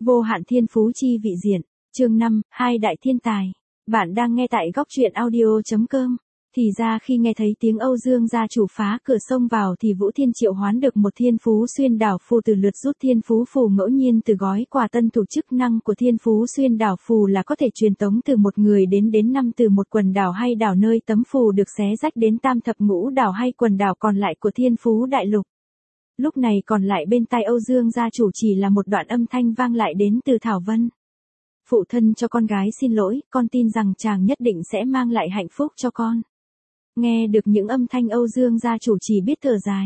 Vô hạn thiên phú chi vị diện, chương 5, hai đại thiên tài. Bạn đang nghe tại góc truyện audio.com. Thì ra khi nghe thấy tiếng Âu Dương gia chủ phá cửa sông vào thì Vũ Thiên triệu hoán được một thiên phú xuyên đảo phù từ lượt rút thiên phú phù ngẫu nhiên từ gói quà tân thủ. Chức năng của thiên phú xuyên đảo phù là có thể truyền tống từ một người đến năm, từ một quần đảo hay đảo nơi tấm phù được xé rách đến tam thập ngũ đảo hay quần đảo còn lại của thiên phú đại lục. Lúc này còn lại bên tai Âu Dương gia chủ chỉ là một đoạn âm thanh vang lại đến từ Thảo Vân. Phụ thân cho con gái xin lỗi, con tin rằng chàng nhất định sẽ mang lại hạnh phúc cho con. Nghe được những âm thanh Âu Dương gia chủ chỉ biết thở dài.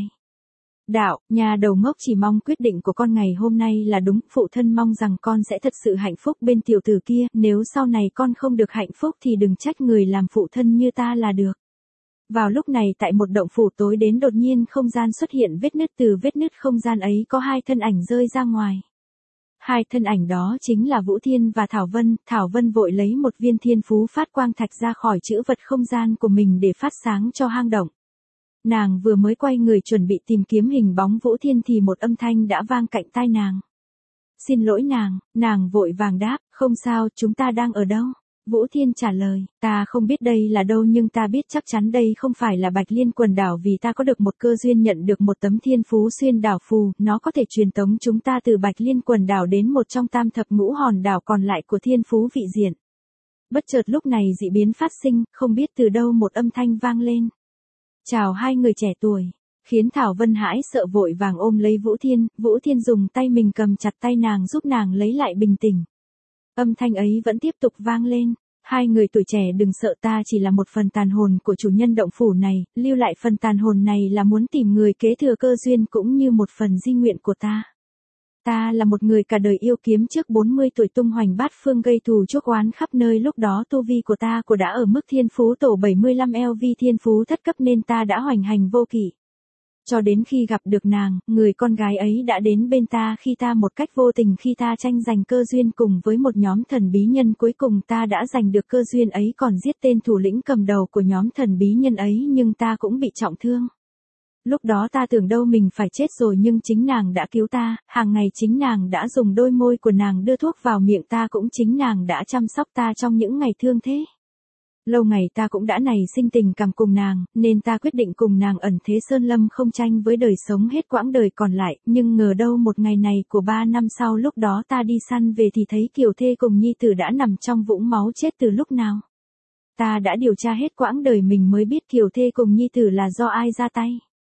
Đạo, nhà đầu ngốc chỉ mong quyết định của con ngày hôm nay là đúng, phụ thân mong rằng con sẽ thật sự hạnh phúc bên tiểu tử kia, nếu sau này con không được hạnh phúc thì đừng trách người làm phụ thân như ta là được. Vào lúc này tại một động phủ tối đến đột nhiên không gian xuất hiện vết nứt, từ vết nứt không gian ấy có hai thân ảnh rơi ra ngoài. Hai thân ảnh đó chính là Vũ Thiên và Thảo Vân vội lấy một viên thiên phú phát quang thạch ra khỏi chữ vật không gian của mình để phát sáng cho hang động. Nàng vừa mới quay người chuẩn bị tìm kiếm hình bóng Vũ Thiên thì một âm thanh đã vang cạnh tai nàng. Xin lỗi nàng vội vàng đáp, không sao, chúng ta đang ở đâu? Vũ Thiên trả lời, ta không biết đây là đâu nhưng ta biết chắc chắn đây không phải là Bạch Liên quần đảo vì ta có được một cơ duyên nhận được một tấm thiên phú xuyên đảo phù, nó có thể truyền tống chúng ta từ Bạch Liên quần đảo đến một trong tam thập ngũ hòn đảo còn lại của thiên phú vị diện. Bất chợt lúc này dị biến phát sinh, không biết từ đâu một âm thanh vang lên. Chào hai người trẻ tuổi, khiến Thảo Vân hãi sợ vội vàng ôm lấy Vũ Thiên dùng tay mình cầm chặt tay nàng giúp nàng lấy lại bình tĩnh. Âm thanh ấy vẫn tiếp tục vang lên, hai người tuổi trẻ đừng sợ, ta chỉ là một phần tàn hồn của chủ nhân động phủ này, lưu lại phần tàn hồn này là muốn tìm người kế thừa cơ duyên cũng như một phần di nguyện của ta. Ta là một người cả đời yêu kiếm, trước 40 tuổi tung hoành bát phương gây thù chuốc oán khắp nơi, lúc đó tu vi của ta đã ở mức thiên phú tổ 75 LV thiên phú thất cấp nên ta đã hoành hành vô kỷ. Cho đến khi gặp được nàng, người con gái ấy đã đến bên ta khi ta một cách vô tình khi ta tranh giành cơ duyên cùng với một nhóm thần bí nhân, cuối cùng ta đã giành được cơ duyên ấy còn giết tên thủ lĩnh cầm đầu của nhóm thần bí nhân ấy nhưng ta cũng bị trọng thương. Lúc đó ta tưởng đâu mình phải chết rồi nhưng chính nàng đã cứu ta, hàng ngày chính nàng đã dùng đôi môi của nàng đưa thuốc vào miệng ta, cũng chính nàng đã chăm sóc ta trong những ngày thương thế. Lâu ngày ta cũng đã nảy sinh tình cảm cùng nàng, nên ta quyết định cùng nàng ẩn thế sơn lâm không tranh với đời sống hết quãng đời còn lại, nhưng ngờ đâu một ngày này của 3 năm sau, lúc đó ta đi săn về thì thấy Kiều Thê cùng nhi tử đã nằm trong vũng máu chết từ lúc nào. Ta đã điều tra hết quãng đời mình mới biết Kiều Thê cùng nhi tử là do ai ra tay.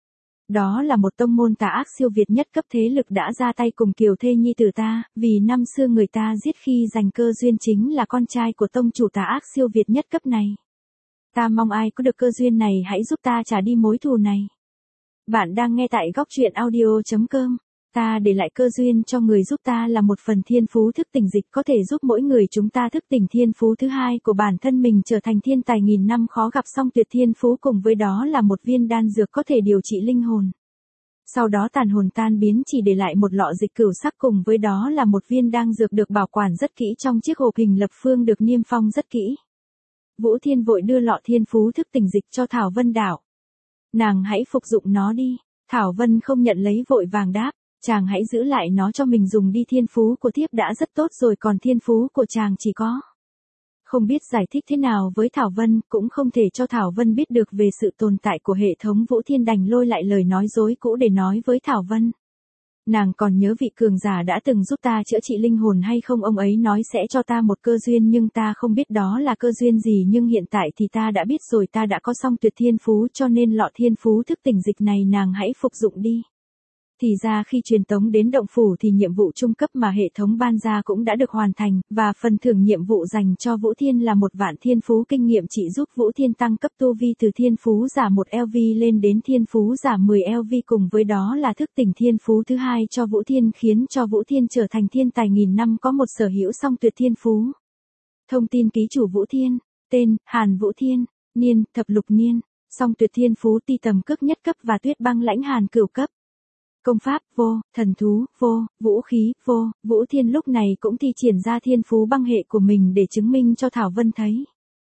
Đó là một tông môn tà ác siêu việt nhất cấp thế lực đã ra tay cùng Kiều Thê nhi tử ta, vì năm xưa người ta giết khi giành cơ duyên chính là con trai của tông chủ tà ác siêu việt nhất cấp này. Ta mong ai có được cơ duyên này hãy giúp ta trả đi mối thù này. Bạn đang nghe tại góc truyện audio.com. Ta để lại cơ duyên cho người giúp ta là một phần thiên phú thức tỉnh dịch có thể giúp mỗi người chúng ta thức tỉnh thiên phú thứ hai của bản thân mình trở thành thiên tài nghìn năm khó gặp, song tuyệt thiên phú, cùng với đó là một viên đan dược có thể điều trị linh hồn. Sau đó tàn hồn tan biến chỉ để lại một lọ dịch cửu sắc, cùng với đó là một viên đan dược được bảo quản rất kỹ trong chiếc hộp hình lập phương được niêm phong rất kỹ. Vũ Thiên vội đưa lọ thiên phú thức tỉnh dịch cho Thảo Vân đạo. Nàng hãy phục dụng nó đi. Thảo Vân không nhận lấy vội vàng đáp. Chàng hãy giữ lại nó cho mình dùng đi, thiên phú của thiếp đã rất tốt rồi còn thiên phú của chàng chỉ có. Không biết giải thích thế nào với Thảo Vân, cũng không thể cho Thảo Vân biết được về sự tồn tại của hệ thống. Vũ Thiên đành lôi lại lời nói dối cũ để nói với Thảo Vân. Nàng còn nhớ vị cường giả đã từng giúp ta chữa trị linh hồn hay không? Ông ấy nói sẽ cho ta một cơ duyên nhưng ta không biết đó là cơ duyên gì, nhưng hiện tại thì ta đã biết rồi, ta đã có xong tuyệt thiên phú, cho nên lọ thiên phú thức tỉnh dịch này nàng hãy phục dụng đi. Thì ra khi truyền tống đến động phủ thì nhiệm vụ trung cấp mà hệ thống ban ra cũng đã được hoàn thành, và phần thưởng nhiệm vụ dành cho Vũ Thiên là 1.000 thiên phú kinh nghiệm trị giúp Vũ Thiên tăng cấp tu vi từ thiên phú giả 1 LV lên đến thiên phú giả 10 LV, cùng với đó là thức tỉnh thiên phú thứ hai cho Vũ Thiên, khiến cho Vũ Thiên trở thành thiên tài nghìn năm có một sở hữu song tuyệt thiên phú. Thông tin ký chủ Vũ Thiên, tên, Hàn Vũ Thiên, niên, thập lục niên, song tuyệt thiên phú ti tầm cước nhất cấp và tuyết băng lãnh hàn cửu cấp. Công pháp, vô, thần thú, vô, vũ khí, vô. Vũ Thiên lúc này cũng thi triển ra thiên phú băng hệ của mình để chứng minh cho Thảo Vân thấy.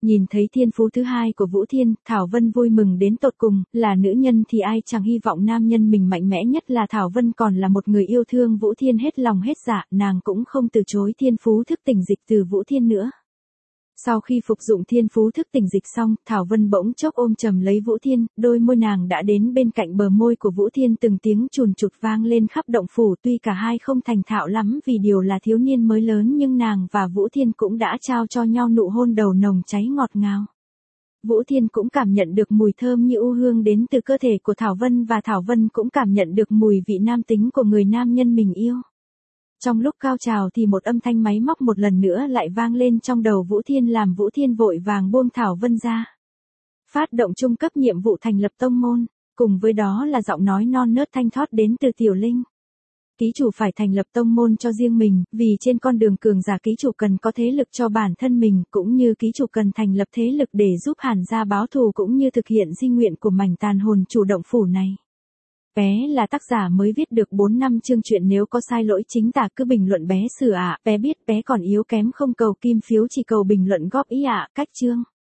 Nhìn thấy thiên phú thứ hai của Vũ Thiên, Thảo Vân vui mừng đến tột cùng, là nữ nhân thì ai chẳng hy vọng nam nhân mình mạnh mẽ nhất là Thảo Vân còn là một người yêu thương Vũ Thiên hết lòng hết dạ, nàng cũng không từ chối thiên phú thức tỉnh dịch từ Vũ Thiên nữa. Sau khi phục dụng thiên phú thức tỉnh dịch xong, Thảo Vân bỗng chốc ôm chầm lấy Vũ Thiên, đôi môi nàng đã đến bên cạnh bờ môi của Vũ Thiên, từng tiếng chùn chụt vang lên khắp động phủ, tuy cả hai không thành thạo lắm vì điều là thiếu niên mới lớn nhưng nàng và Vũ Thiên cũng đã trao cho nhau nụ hôn đầu nồng cháy ngọt ngào. Vũ Thiên cũng cảm nhận được mùi thơm như u hương đến từ cơ thể của Thảo Vân và Thảo Vân cũng cảm nhận được mùi vị nam tính của người nam nhân mình yêu. Trong lúc cao trào thì một âm thanh máy móc một lần nữa lại vang lên trong đầu Vũ Thiên làm Vũ Thiên vội vàng buông Thảo Vân ra. Phát động trung cấp nhiệm vụ thành lập tông môn, cùng với đó là giọng nói non nớt thanh thoát đến từ Tiểu Linh. Ký chủ phải thành lập tông môn cho riêng mình, vì trên con đường cường giả ký chủ cần có thế lực cho bản thân mình, cũng như ký chủ cần thành lập thế lực để giúp Hàn gia báo thù cũng như thực hiện di nguyện của mảnh tàn hồn chủ động phủ này. Bé là tác giả mới viết được 4 năm chương truyện, nếu có sai lỗi chính tả cứ bình luận bé sửa ạ, bé biết bé còn yếu kém không cầu kim phiếu chỉ cầu bình luận góp ý ạ, cách chương.